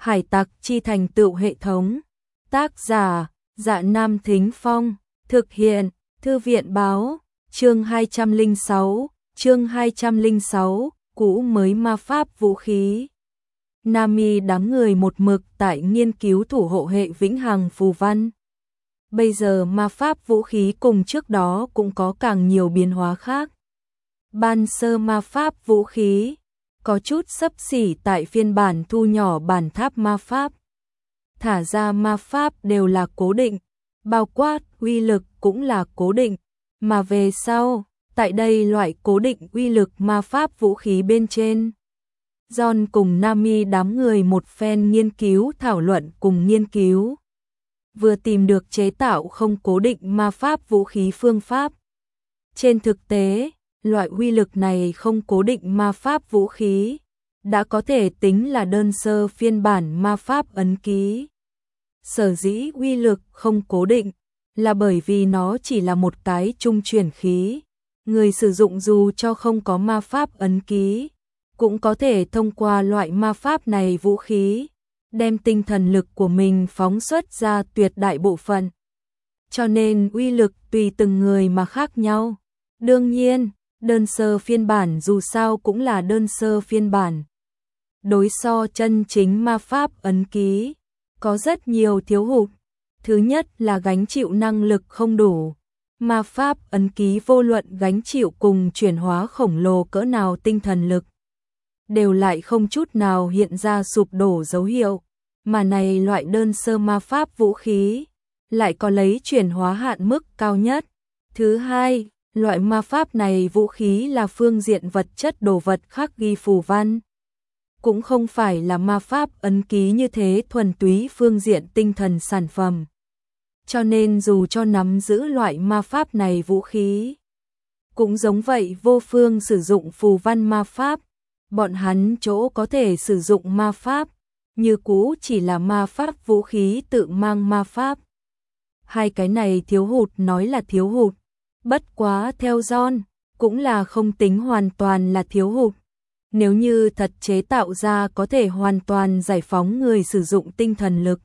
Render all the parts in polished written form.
Hải tặc chi thành tựu hệ thống. Tác giả, Dạ Nam Thính Phong. Thực hiện, Thư viện báo. Chương 206, chương 206, cũ mới ma pháp vũ khí. Nami đám người một mực tại nghiên cứu thủ hộ hệ vĩnh hằng phù văn. Bây giờ ma pháp vũ khí cùng trước đó cũng có càng nhiều biến hóa khác. Ban sơ ma pháp vũ khí có chút xấp xỉ tại phiên bản thu nhỏ bản tháp ma pháp. Thả ra ma pháp đều là cố định, bao quát uy lực cũng là cố định, mà về sau, tại đây loại cố định uy lực ma pháp vũ khí bên trên. John cùng Nami đám người một phen nghiên cứu thảo luận cùng nghiên cứu. Vừa tìm được chế tạo không cố định ma pháp vũ khí phương pháp. Trên thực tế, loại uy lực này không cố định ma pháp vũ khí, đã có thể tính là đơn sơ phiên bản ma pháp ấn ký. Sở dĩ uy lực không cố định, là bởi vì nó chỉ là một cái trung chuyển khí. Người sử dụng dù cho không có ma pháp ấn ký, cũng có thể thông qua loại ma pháp này vũ khí, đem tinh thần lực của mình phóng xuất ra tuyệt đại bộ phận. Cho nên uy lực tùy từng người mà khác nhau. Đương nhiên, đơn sơ phiên bản dù sao cũng là đơn sơ phiên bản. Đối so chân chính ma pháp ấn ký, có rất nhiều thiếu hụt. Thứ nhất là gánh chịu năng lực không đủ. Ma pháp ấn ký vô luận gánh chịu cùng chuyển hóa khổng lồ cỡ nào tinh thần lực, đều lại không chút nào hiện ra sụp đổ dấu hiệu. Mà này loại đơn sơ ma pháp vũ khí, lại có lấy chuyển hóa hạn mức cao nhất. Thứ hai, loại ma pháp này vũ khí là phương diện vật chất đồ vật khắc ghi phù văn. Cũng không phải là ma pháp ấn ký như thế thuần túy phương diện tinh thần sản phẩm. Cho nên dù cho nắm giữ loại ma pháp này vũ khí, cũng giống vậy vô phương sử dụng phù văn ma pháp. Bọn hắn chỗ có thể sử dụng ma pháp, như cũ chỉ là ma pháp vũ khí tự mang ma pháp. Hai cái này thiếu hụt nói là thiếu hụt, bất quá theo John, cũng là không tính hoàn toàn là thiếu hụt. Nếu như thật chế tạo ra có thể hoàn toàn giải phóng người sử dụng tinh thần lực,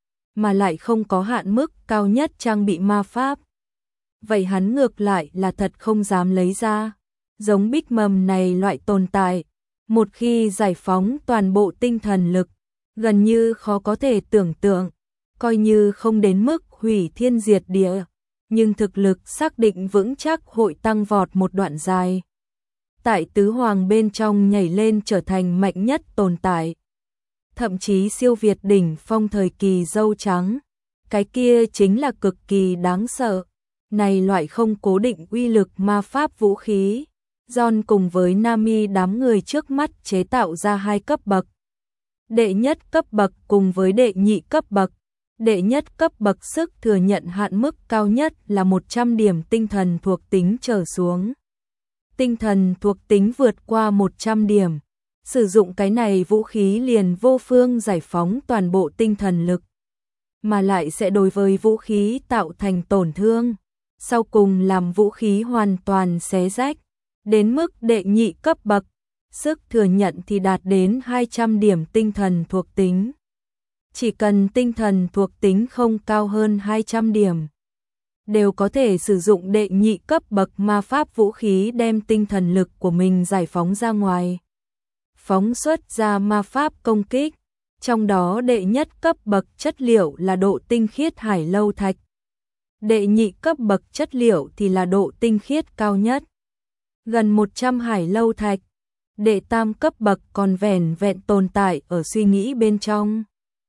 mà lại không có hạn mức cao nhất trang bị ma pháp, vậy hắn ngược lại là thật không dám lấy ra. Giống Bích Mầm này loại tồn tại, một khi giải phóng toàn bộ tinh thần lực, gần như khó có thể tưởng tượng, coi như không đến mức hủy thiên diệt địa, nhưng thực lực xác định vững chắc hội tăng vọt một đoạn dài. Tại tứ hoàng bên trong nhảy lên trở thành mạnh nhất tồn tại. Thậm chí siêu việt đỉnh phong thời kỳ dâu trắng. Cái kia chính là cực kỳ đáng sợ. Này loại không cố định uy lực ma pháp vũ khí. John cùng với Nami đám người trước mắt chế tạo ra hai cấp bậc. Đệ nhất cấp bậc cùng với đệ nhị cấp bậc. Đệ nhất cấp bậc sức thừa nhận hạn mức cao nhất là 100 điểm tinh thần thuộc tính trở xuống. Tinh thần thuộc tính vượt qua 100 điểm. Sử dụng cái này vũ khí liền vô phương giải phóng toàn bộ tinh thần lực, mà lại sẽ đối với vũ khí tạo thành tổn thương. Sau cùng làm vũ khí hoàn toàn xé rách. Đến mức đệ nhị cấp bậc, sức thừa nhận thì đạt đến 200 điểm tinh thần thuộc tính. Chỉ cần tinh thần thuộc tính không cao hơn 200 điểm, đều có thể sử dụng đệ nhị cấp bậc ma pháp vũ khí đem tinh thần lực của mình giải phóng ra ngoài. Phóng xuất ra ma pháp công kích, trong đó đệ nhất cấp bậc chất liệu là độ tinh khiết hải lâu thạch. Đệ nhị cấp bậc chất liệu thì là độ tinh khiết cao nhất, gần 100 hải lâu thạch. Đệ tam cấp bậc còn vẻn vẹn tồn tại ở suy nghĩ bên trong.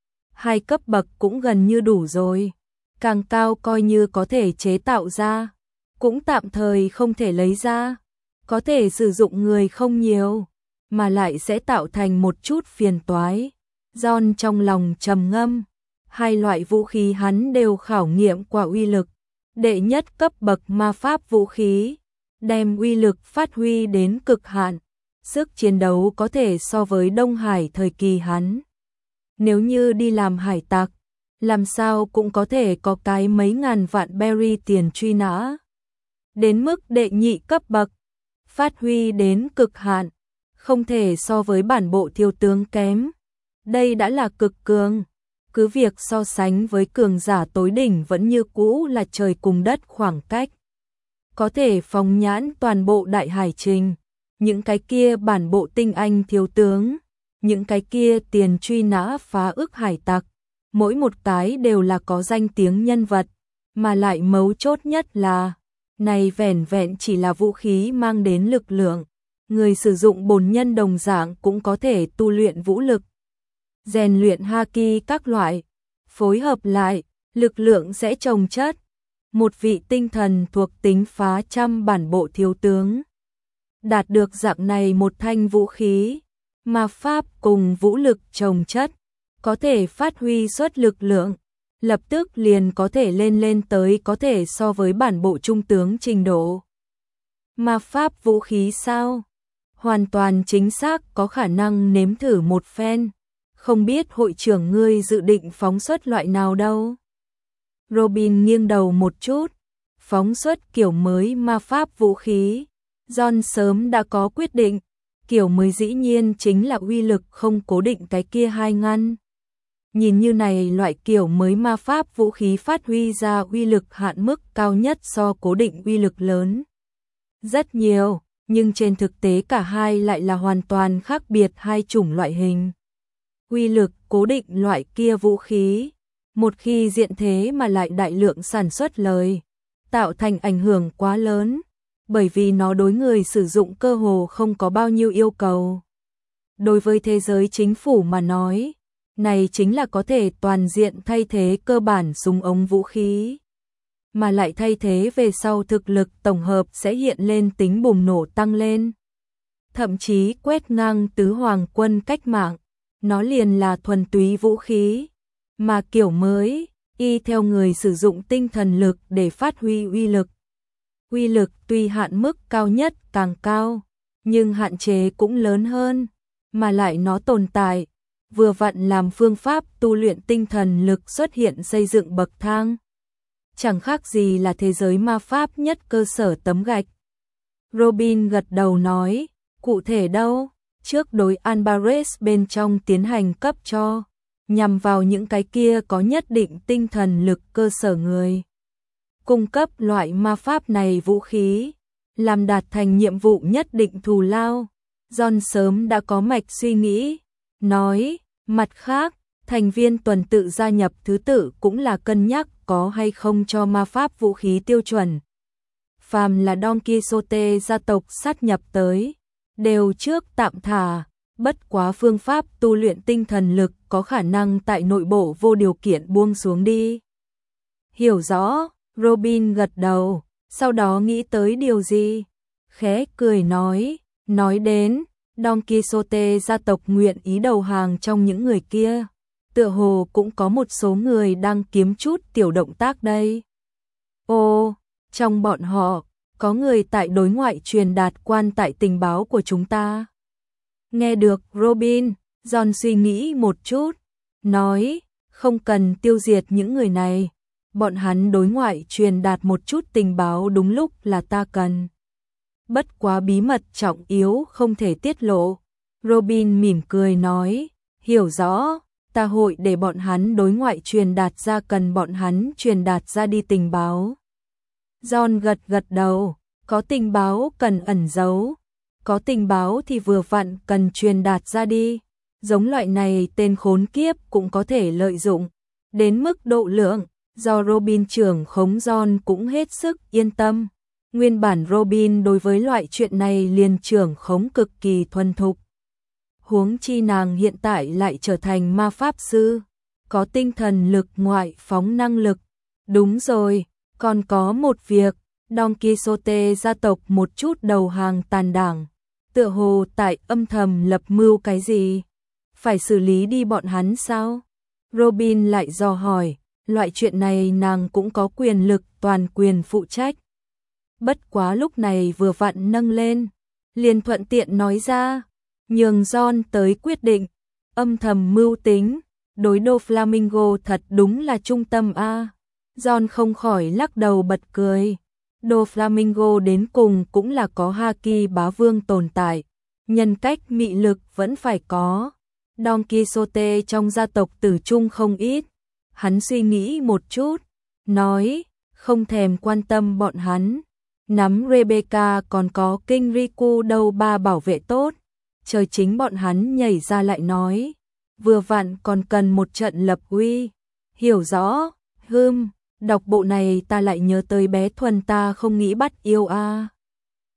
Hai cấp bậc cũng gần như đủ rồi. Càng cao coi như có thể chế tạo ra, cũng tạm thời không thể lấy ra. Có thể sử dụng người không nhiều, mà lại sẽ tạo thành một chút phiền toái. John trong lòng trầm ngâm. Hai loại vũ khí hắn đều khảo nghiệm qua uy lực. Đệ nhất cấp bậc ma pháp vũ khí, đem uy lực phát huy đến cực hạn. Sức chiến đấu có thể so với Đông Hải thời kỳ hắn. Nếu như đi làm hải tặc, làm sao cũng có thể có cái mấy ngàn vạn berry tiền truy nã. Đến mức đệ nhị cấp bậc, phát huy đến cực hạn, không thể so với bản bộ thiếu tướng kém. Đây đã là cực cường. Cứ việc so sánh với cường giả tối đỉnh vẫn như cũ là trời cùng đất khoảng cách. Có thể phóng nhãn toàn bộ đại hải trình. Những cái kia bản bộ tinh anh thiếu tướng, những cái kia tiền truy nã phá ức hải tặc, mỗi một cái đều là có danh tiếng nhân vật, mà lại mấu chốt nhất là, này vẻn vẹn chỉ là vũ khí mang đến lực lượng, người sử dụng bổn nhân đồng dạng cũng có thể tu luyện vũ lực, rèn luyện haki các loại, phối hợp lại, lực lượng sẽ chồng chất. Một vị tinh thần thuộc tính phá trăm bản bộ thiếu tướng đạt được dạng này một thanh vũ khí, ma pháp cùng vũ lực chồng chất, có thể phát huy suất lực lượng, lập tức liền có thể lên tới có thể so với bản bộ trung tướng trình độ. Ma pháp vũ khí sao? Hoàn toàn chính xác có khả năng nếm thử một phen, không biết hội trưởng ngươi dự định phóng xuất loại nào đâu. Robin nghiêng đầu một chút, phóng xuất kiểu mới ma pháp vũ khí. John sớm đã có quyết định, kiểu mới dĩ nhiên chính là uy lực không cố định cái kia hai ngăn. Nhìn như này loại kiểu mới ma pháp vũ khí phát huy ra uy lực hạn mức cao nhất so cố định uy lực lớn. Rất nhiều, nhưng trên thực tế cả hai lại là hoàn toàn khác biệt hai chủng loại hình. Uy lực cố định loại kia vũ khí, một khi diện thế mà lại đại lượng sản xuất lời, tạo thành ảnh hưởng quá lớn. Bởi vì nó đối người sử dụng cơ hồ không có bao nhiêu yêu cầu. Đối với thế giới chính phủ mà nói, này chính là có thể toàn diện thay thế cơ bản súng ống vũ khí. Mà lại thay thế về sau thực lực tổng hợp sẽ hiện lên tính bùng nổ tăng lên. Thậm chí quét ngang tứ hoàng quân cách mạng, nó liền là thuần túy vũ khí. Mà kiểu mới, y theo người sử dụng tinh thần lực để phát huy uy lực. Uy lực tuy hạn mức cao nhất càng cao, nhưng hạn chế cũng lớn hơn, mà lại nó tồn tại, vừa vặn làm phương pháp tu luyện tinh thần lực xuất hiện xây dựng bậc thang. Chẳng khác gì là thế giới ma pháp nhất cơ sở tấm gạch. Robin gật đầu nói, cụ thể đâu, trước đối Alvarez bên trong tiến hành cấp cho, nhằm vào những cái kia có nhất định tinh thần lực cơ sở người. Cung cấp loại ma pháp này vũ khí, làm đạt thành nhiệm vụ nhất định thù lao. John sớm đã có mạch suy nghĩ, nói, mặt khác, thành viên tuần tự gia nhập thứ tự cũng là cân nhắc có hay không cho ma pháp vũ khí tiêu chuẩn. Phàm là Don Quixote gia tộc sát nhập tới, đều trước tạm thả, bất quá phương pháp tu luyện tinh thần lực có khả năng tại nội bộ vô điều kiện buông xuống đi. Hiểu rõ. Robin gật đầu, sau đó nghĩ tới điều gì? Khẽ cười nói đến, Don Quixote gia tộc nguyện ý đầu hàng trong những người kia. Tựa hồ cũng có một số người đang kiếm chút tiểu động tác đây. Ồ, trong bọn họ, có người tại đối ngoại truyền đạt quan tại tình báo của chúng ta. Nghe được Robin, John suy nghĩ một chút, nói, không cần tiêu diệt những người này. Bọn hắn đối ngoại truyền đạt một chút tình báo đúng lúc là ta cần. Bất quá bí mật trọng yếu không thể tiết lộ. Robin mỉm cười nói, hiểu rõ, ta hội để bọn hắn đối ngoại truyền đạt ra cần bọn hắn truyền đạt ra đi tình báo. John gật đầu, có tình báo cần ẩn giấu, có tình báo thì vừa vặn cần truyền đạt ra đi. Giống loại này tên khốn kiếp cũng có thể lợi dụng, đến mức độ lượng. Do Robin trưởng khống John cũng hết sức yên tâm. Nguyên bản Robin đối với loại chuyện này liền trưởng khống cực kỳ thuần thục. Huống chi nàng hiện tại lại trở thành ma pháp sư, có tinh thần lực ngoại phóng năng lực. Đúng rồi, còn có một việc, Don Quixote gia tộc một chút đầu hàng tàn đảng, tựa hồ tại âm thầm lập mưu cái gì? Phải xử lý đi bọn hắn sao? Robin lại dò hỏi. Loại chuyện này nàng cũng có quyền lực toàn quyền phụ trách. Bất quá lúc này vừa vặn nâng lên, liền thuận tiện nói ra, nhường John tới quyết định, âm thầm mưu tính, đối Doflamingo thật đúng là trung tâm a. John không khỏi lắc đầu bật cười. Doflamingo đến cùng cũng là có haki bá vương tồn tại, nhân cách mị lực vẫn phải có. Don Quixote trong gia tộc tử trung không ít. Hắn suy nghĩ một chút, nói, không thèm quan tâm bọn hắn. Nắm Rebecca còn có King Riku đâu ba bảo vệ tốt. Trời chính bọn hắn nhảy ra lại nói, vừa vặn còn cần một trận lập uy. Hiểu rõ, đọc bộ này ta lại nhớ tới bé Thuần ta không nghĩ bắt yêu a.